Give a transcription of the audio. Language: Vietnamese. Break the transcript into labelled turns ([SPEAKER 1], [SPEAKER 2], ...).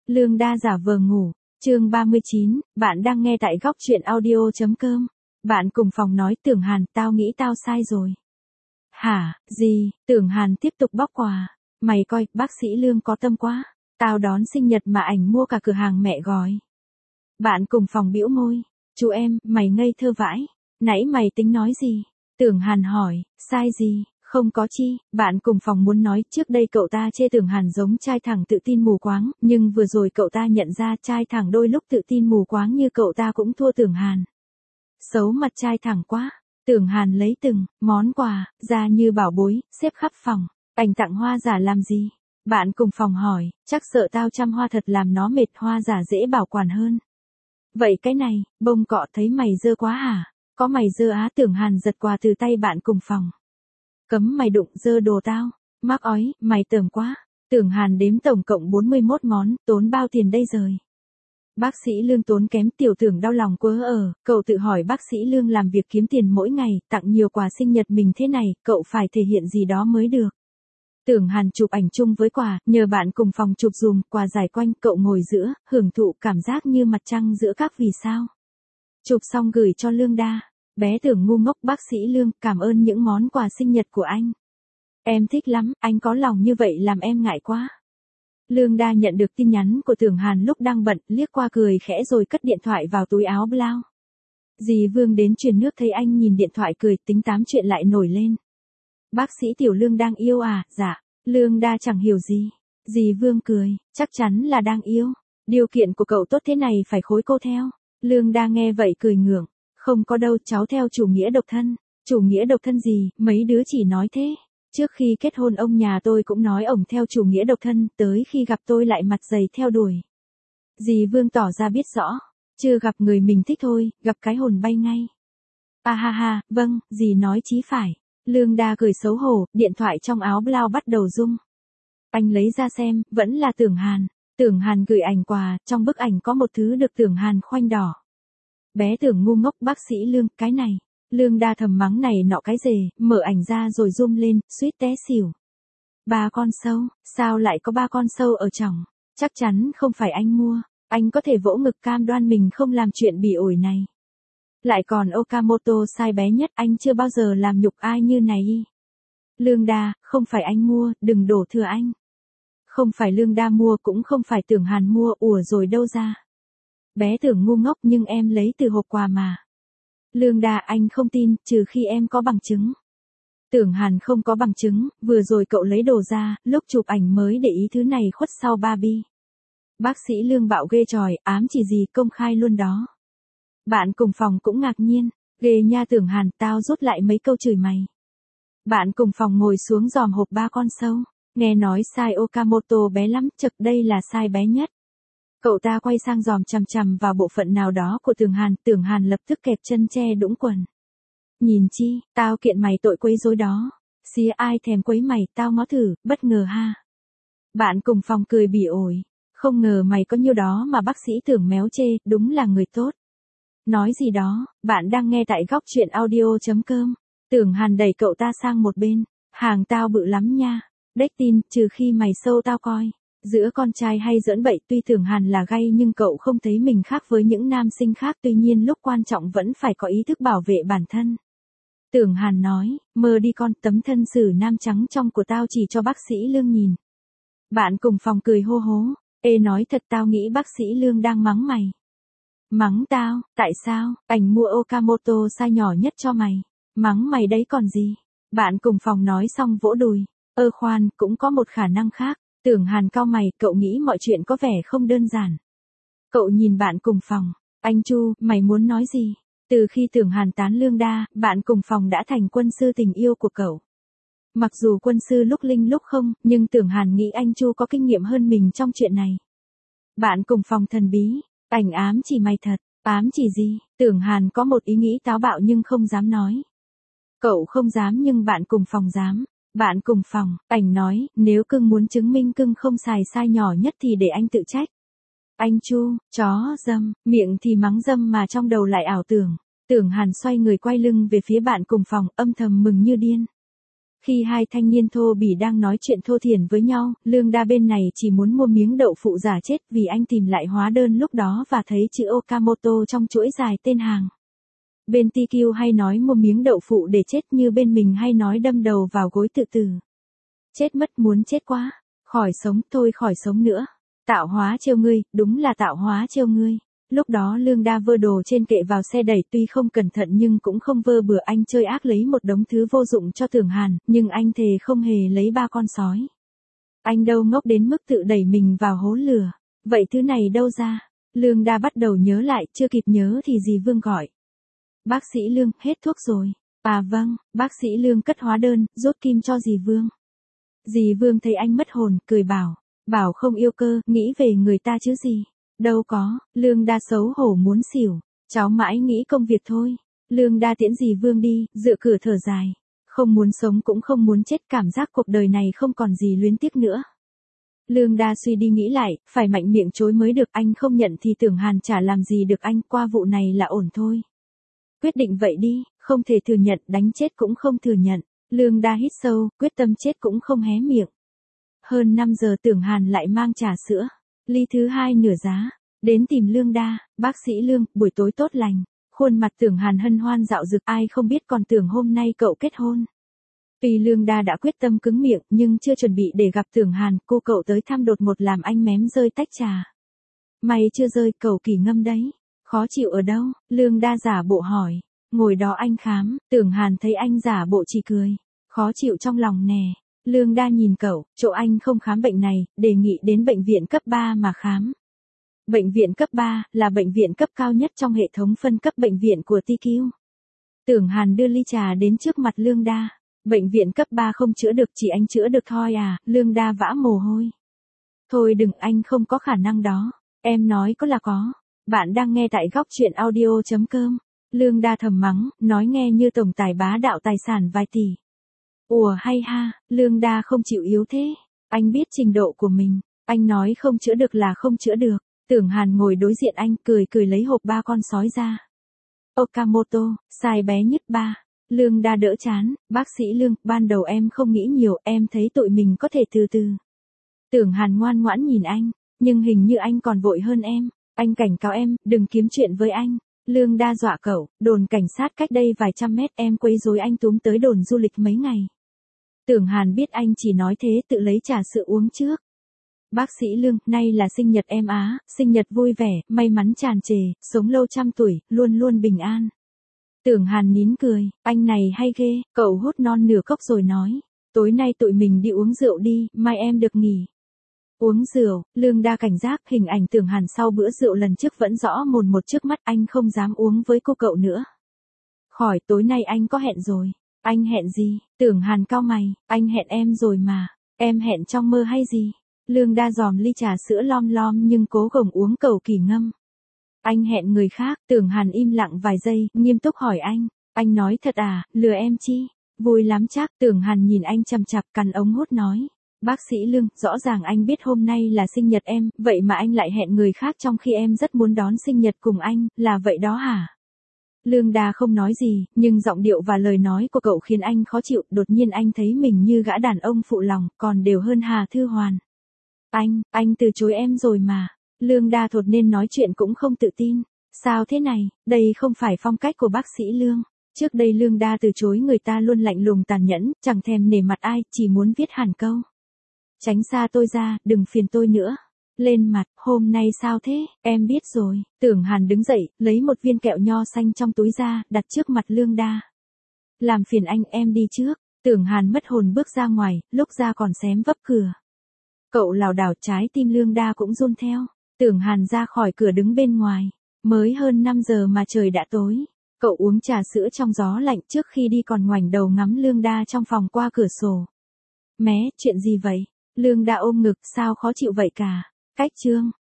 [SPEAKER 1] Lương Đa giả vờ ngủ. Chương 39, bạn đang nghe tại góc truyện audio.com. Bạn cùng phòng nói Tưởng Hàn, tao nghĩ tao sai rồi. Hả, gì? Tưởng Hàn tiếp tục bóc quà. Mày coi, bác sĩ Lương có tâm quá. Tao đón sinh nhật mà ảnh mua cả cửa hàng mẹ gói. Bạn cùng phòng bĩu môi. Chú em, mày ngây thơ vãi. Nãy mày tính nói gì? Tưởng Hàn hỏi, sai gì? Không có chi, bạn cùng phòng muốn nói trước đây cậu ta chê Tưởng Hàn giống trai thẳng tự tin mù quáng, nhưng vừa rồi cậu ta nhận ra trai thẳng đôi lúc tự tin mù quáng như cậu ta cũng thua Tưởng Hàn. Xấu mặt trai thẳng quá. Tưởng Hàn lấy từng món quà ra như bảo bối, xếp khắp phòng. Anh tặng hoa giả làm gì? Bạn cùng phòng hỏi, chắc sợ tao chăm hoa thật làm nó mệt, hoa giả dễ bảo quản hơn. Vậy cái này, bông cọ thấy mày dơ quá hả? Có mày dơ á? Tưởng Hàn giật quà từ tay bạn cùng phòng. Cấm mày đụng dơ đồ tao. Mắc ói, mày tởm quá. Tưởng Hàn đếm tổng cộng 41 món, tốn bao tiền đây rồi? Bác sĩ Lương tốn kém. Tiểu Tưởng đau lòng quớ ở, cậu tự hỏi bác sĩ Lương làm việc kiếm tiền mỗi ngày, tặng nhiều quà sinh nhật mình thế này, cậu phải thể hiện gì đó mới được. Tưởng Hàn chụp ảnh chung với quà, nhờ bạn cùng phòng chụp dùm, quà giải quanh, cậu ngồi giữa, hưởng thụ cảm giác như mặt trăng giữa các vì sao. Chụp xong gửi cho Lương Đa. Bé Tưởng ngu ngốc, bác sĩ Lương, cảm ơn những món quà sinh nhật của anh. Em thích lắm, anh có lòng như vậy làm em ngại quá. Lương Đa nhận được tin nhắn của Tưởng Hàn lúc đang bận, liếc qua cười khẽ rồi cất điện thoại vào túi áo blau. Dì Vương đến truyền nước thấy anh nhìn điện thoại cười, tính tám chuyện lại nổi lên. Bác sĩ Tiểu Lương đang yêu à? Dạ. Lương Đa chẳng hiểu gì. Dì Vương cười, chắc chắn là đang yêu. Điều kiện của cậu tốt thế này phải khối cô theo. Lương Đa nghe vậy cười ngượng. Không có đâu, cháu theo chủ nghĩa độc thân. Chủ nghĩa độc thân gì, mấy đứa chỉ nói thế. Trước khi kết hôn ông nhà tôi cũng nói ổng theo chủ nghĩa độc thân, tới khi gặp tôi lại mặt dày theo đuổi. Dì Vương tỏ ra biết rõ. Chưa gặp người mình thích thôi, gặp cái hồn bay ngay. À ha ha, vâng, dì nói chí phải. Lương Đa cười xấu hổ, điện thoại trong áo blau bắt đầu rung. Anh lấy ra xem, vẫn là Tưởng Hàn. Tưởng Hàn gửi ảnh quà, trong bức ảnh có một thứ được Tưởng Hàn khoanh đỏ. Bé Tưởng ngu ngốc, bác sĩ Lương, cái này. Lương Đa thầm mắng này nọ cái gì, mở ảnh ra rồi zoom lên, suýt té xỉu. 3 con sâu, sao lại có 3 con sâu ở trong? Chắc chắn không phải anh mua. Anh có thể vỗ ngực cam đoan mình không làm chuyện bỉ ổi này. Lại còn Okamoto size bé nhất, anh chưa bao giờ làm nhục ai như này. Lương Đa, không phải anh mua, đừng đổ thừa anh. Không phải Lương Đa mua, cũng không phải Tưởng Hàn mua, ủa rồi đâu ra. Bé Tưởng ngu ngốc, nhưng em lấy từ hộp quà mà. Lương Đa, anh không tin, trừ khi em có bằng chứng. Tưởng Hàn không có bằng chứng, vừa rồi cậu lấy đồ ra, lúc chụp ảnh mới để ý thứ này khuất sau Barbie. Bác sĩ Lương bạo ghê tròi, ám chỉ gì công khai luôn đó. Bạn cùng phòng cũng ngạc nhiên, ghê nha Tưởng Hàn, tao rút lại mấy câu chửi mày. Bạn cùng phòng ngồi xuống dòm hộp 3 con sâu, nghe nói size Okamoto bé lắm, chật đây là size bé nhất. Cậu ta quay sang dòm chằm chằm vào bộ phận nào đó của Tưởng Hàn lập tức kẹp chân che đũng quần. Nhìn chi, tao kiện mày tội quấy rối đó. Xía ai thèm quấy mày, tao ngó thử, bất ngờ ha. Bạn cùng phòng cười bỉ ổi, không ngờ mày có nhiêu đó mà bác sĩ Tưởng méo chê, đúng là người tốt. Nói gì đó, bạn đang nghe tại góc truyện audio.com. Tưởng Hàn đẩy cậu ta sang một bên, hàng tao bự lắm nha. Đếch tin, trừ khi mày sâu tao coi. Giữa con trai hay giỡn bậy, tuy Tưởng Hàn là gay nhưng cậu không thấy mình khác với những nam sinh khác, tuy nhiên lúc quan trọng vẫn phải có ý thức bảo vệ bản thân. Tưởng Hàn nói, mơ đi con, tấm thân xử nam trắng trong của tao chỉ cho bác sĩ Lương nhìn. Bạn cùng phòng cười hô hố, ê nói thật tao nghĩ bác sĩ Lương đang mắng mày. Mắng tao, tại sao, ảnh mua Okamoto size nhỏ nhất cho mày. Mắng mày đấy còn gì. Bạn cùng phòng nói xong vỗ đùi, khoan, cũng có một khả năng khác. Tưởng Hàn cau mày, cậu nghĩ mọi chuyện có vẻ không đơn giản. Cậu nhìn bạn cùng phòng, anh Chu, mày muốn nói gì? Từ khi Tưởng Hàn tán Lương Đa, bạn cùng phòng đã thành quân sư tình yêu của cậu. Mặc dù quân sư lúc linh lúc không, nhưng Tưởng Hàn nghĩ anh Chu có kinh nghiệm hơn mình trong chuyện này. Bạn cùng phòng thần bí, ảnh ám chỉ mày thật, ám chỉ gì? Tưởng Hàn có một ý nghĩ táo bạo nhưng không dám nói. Cậu không dám nhưng bạn cùng phòng dám. Bạn cùng phòng, ảnh nói, nếu cưng muốn chứng minh cưng không xài size nhỏ nhất thì để anh tự trách. Anh Chu, chó dâm, miệng thì mắng dâm mà trong đầu lại ảo tưởng. Tưởng Hàn xoay người quay lưng về phía bạn cùng phòng, âm thầm mừng như điên. Khi hai thanh niên thô bỉ đang nói chuyện thô thiển với nhau, Lương Đa bên này chỉ muốn mua miếng đậu phụ giả chết vì anh tìm lại hóa đơn lúc đó và thấy chữ Okamoto trong chuỗi dài tên hàng. Bên TQ hay nói mua miếng đậu phụ để chết, như bên mình hay nói đâm đầu vào gối tự tử. Chết mất, muốn chết quá. Khỏi sống, thôi khỏi sống nữa. Tạo hóa trêu ngươi, đúng là tạo hóa trêu ngươi. Lúc đó Lương Đa vơ đồ trên kệ vào xe đẩy, tuy không cẩn thận nhưng cũng không vơ bừa, anh chơi ác lấy một đống thứ vô dụng cho Tưởng Hàn, nhưng anh thề không hề lấy 3 con sói. Anh đâu ngốc đến mức tự đẩy mình vào hố lửa. Vậy thứ này đâu ra? Lương Đa bắt đầu nhớ lại, chưa kịp nhớ thì dì Vương gọi. Bác sĩ Lương, hết thuốc rồi. À vâng, bác sĩ Lương cất hóa đơn, rút kim cho dì Vương. Dì Vương thấy anh mất hồn, cười bảo không yêu cơ, nghĩ về người ta chứ gì. Đâu có, Lương Đa xấu hổ muốn xỉu. Cháu mãi nghĩ công việc thôi. Lương Đa tiễn dì Vương đi, dựa cửa thở dài. Không muốn sống cũng không muốn chết, cảm giác cuộc đời này không còn gì luyến tiếc nữa. Lương Đa suy đi nghĩ lại, phải mạnh miệng chối mới được, anh không nhận thì Tưởng Hàn chả làm gì được anh, qua vụ này là ổn thôi. Quyết định vậy đi, không thể thừa nhận, đánh chết cũng không thừa nhận. Lương Đa hít sâu, quyết tâm chết cũng không hé miệng. Hơn 5 giờ Tưởng Hàn lại mang trà sữa, ly thứ 2 nửa giá, đến tìm Lương Đa. Bác sĩ Lương, buổi tối tốt lành. Khuôn mặt Tưởng Hàn hân hoan dạo dực, ai không biết còn tưởng hôm nay cậu kết hôn. Tuy Lương Đa đã quyết tâm cứng miệng nhưng chưa chuẩn bị để gặp Tưởng Hàn, cô cậu tới thăm đột một làm anh mém rơi tách trà. Mày chưa rơi, cậu kỳ ngâm đấy. Khó chịu ở đâu? Lương Đa giả bộ hỏi. Ngồi đó anh khám. Tưởng Hàn thấy anh giả bộ chỉ cười. Khó chịu trong lòng nè. Lương Đa nhìn cậu, chỗ anh không khám bệnh này, đề nghị đến bệnh viện cấp 3 mà khám. Bệnh viện cấp 3 là bệnh viện cấp cao nhất trong hệ thống phân cấp bệnh viện của TQ. Tưởng Hàn đưa ly trà đến trước mặt Lương Đa. Bệnh viện cấp 3 không chữa được, chỉ anh chữa được thôi à? Lương Đa vã mồ hôi. Thôi đừng, anh không có khả năng đó. Em nói có là có. Bạn đang nghe tại góc truyện audio.com. Lương Đa thầm mắng, nói nghe như tổng tài bá đạo tài sản vài tỷ. Ủa hay ha, Lương Đa không chịu yếu thế. Anh biết trình độ của mình. Anh nói không chữa được là không chữa được. Tưởng Hàn ngồi đối diện anh, cười lấy hộp 3 con sói ra. Okamoto, size bé nhất 3. Lương Đa đỡ chán, bác sĩ Lương, ban đầu em không nghĩ nhiều, em thấy tụi mình có thể từ từ. Tưởng Hàn ngoan ngoãn nhìn anh, nhưng hình như anh còn vội hơn em. Anh cảnh cáo em, đừng kiếm chuyện với anh. Lương Đa dọa cậu, đồn cảnh sát cách đây vài trăm mét, em quấy rối anh túm tới đồn du lịch mấy ngày. Tưởng Hàn biết anh chỉ nói thế, tự lấy trà sữa uống trước. Bác sĩ Lương, nay là sinh nhật em á, sinh nhật vui vẻ, may mắn tràn trề, sống lâu trăm tuổi, luôn luôn bình an. Tưởng Hàn nín cười, anh này hay ghê, cậu hút non nửa cốc rồi nói. Tối nay tụi mình đi uống rượu đi, mai em được nghỉ. Uống rượu, Lương Đa cảnh giác, hình ảnh Tưởng Hàn sau bữa rượu lần trước vẫn rõ mồn một trước mắt, anh không dám uống với cô cậu nữa. Khỏi, tối nay anh có hẹn rồi. Anh hẹn gì? Tưởng Hàn cau mày, anh hẹn em rồi mà. Em hẹn trong mơ hay gì? Lương Đa giòm ly trà sữa lom lom nhưng cố gồng uống cầu kỳ ngâm. Anh hẹn người khác. Tưởng Hàn im lặng vài giây, nghiêm túc hỏi anh nói thật à, lừa em chi? Vui lắm chắc. Tưởng Hàn nhìn anh chằm chằm, cắn ống hút nói. Bác sĩ Lương, rõ ràng anh biết hôm nay là sinh nhật em, vậy mà anh lại hẹn người khác trong khi em rất muốn đón sinh nhật cùng anh, là vậy đó hả? Lương Đa không nói gì, nhưng giọng điệu và lời nói của cậu khiến anh khó chịu, đột nhiên anh thấy mình như gã đàn ông phụ lòng, còn đều hơn Hà Thư Hoàn. Anh từ chối em rồi mà. Lương Đa thốt nên nói chuyện cũng không tự tin. Sao thế này, đây không phải phong cách của bác sĩ Lương. Trước đây Lương Đa từ chối người ta luôn lạnh lùng tàn nhẫn, chẳng thèm nể mặt ai, chỉ muốn viết hẳn câu. Tránh xa tôi ra, đừng phiền tôi nữa. Lên mặt, hôm nay sao thế, em biết rồi. Tưởng Hàn đứng dậy, lấy một viên kẹo nho xanh trong túi ra, đặt trước mặt Lương Đa. Làm phiền anh, em đi trước. Tưởng Hàn mất hồn bước ra ngoài, lúc ra còn xém vấp cửa. Cậu lảo đảo, trái tim Lương Đa cũng run theo. Tưởng Hàn ra khỏi cửa đứng bên ngoài. Mới hơn 5 giờ mà trời đã tối. Cậu uống trà sữa trong gió lạnh, trước khi đi còn ngoảnh đầu ngắm Lương Đa trong phòng qua cửa sổ. Mé, chuyện gì vậy? Lương Đa ôm ngực, sao khó chịu vậy cả? Cách chương.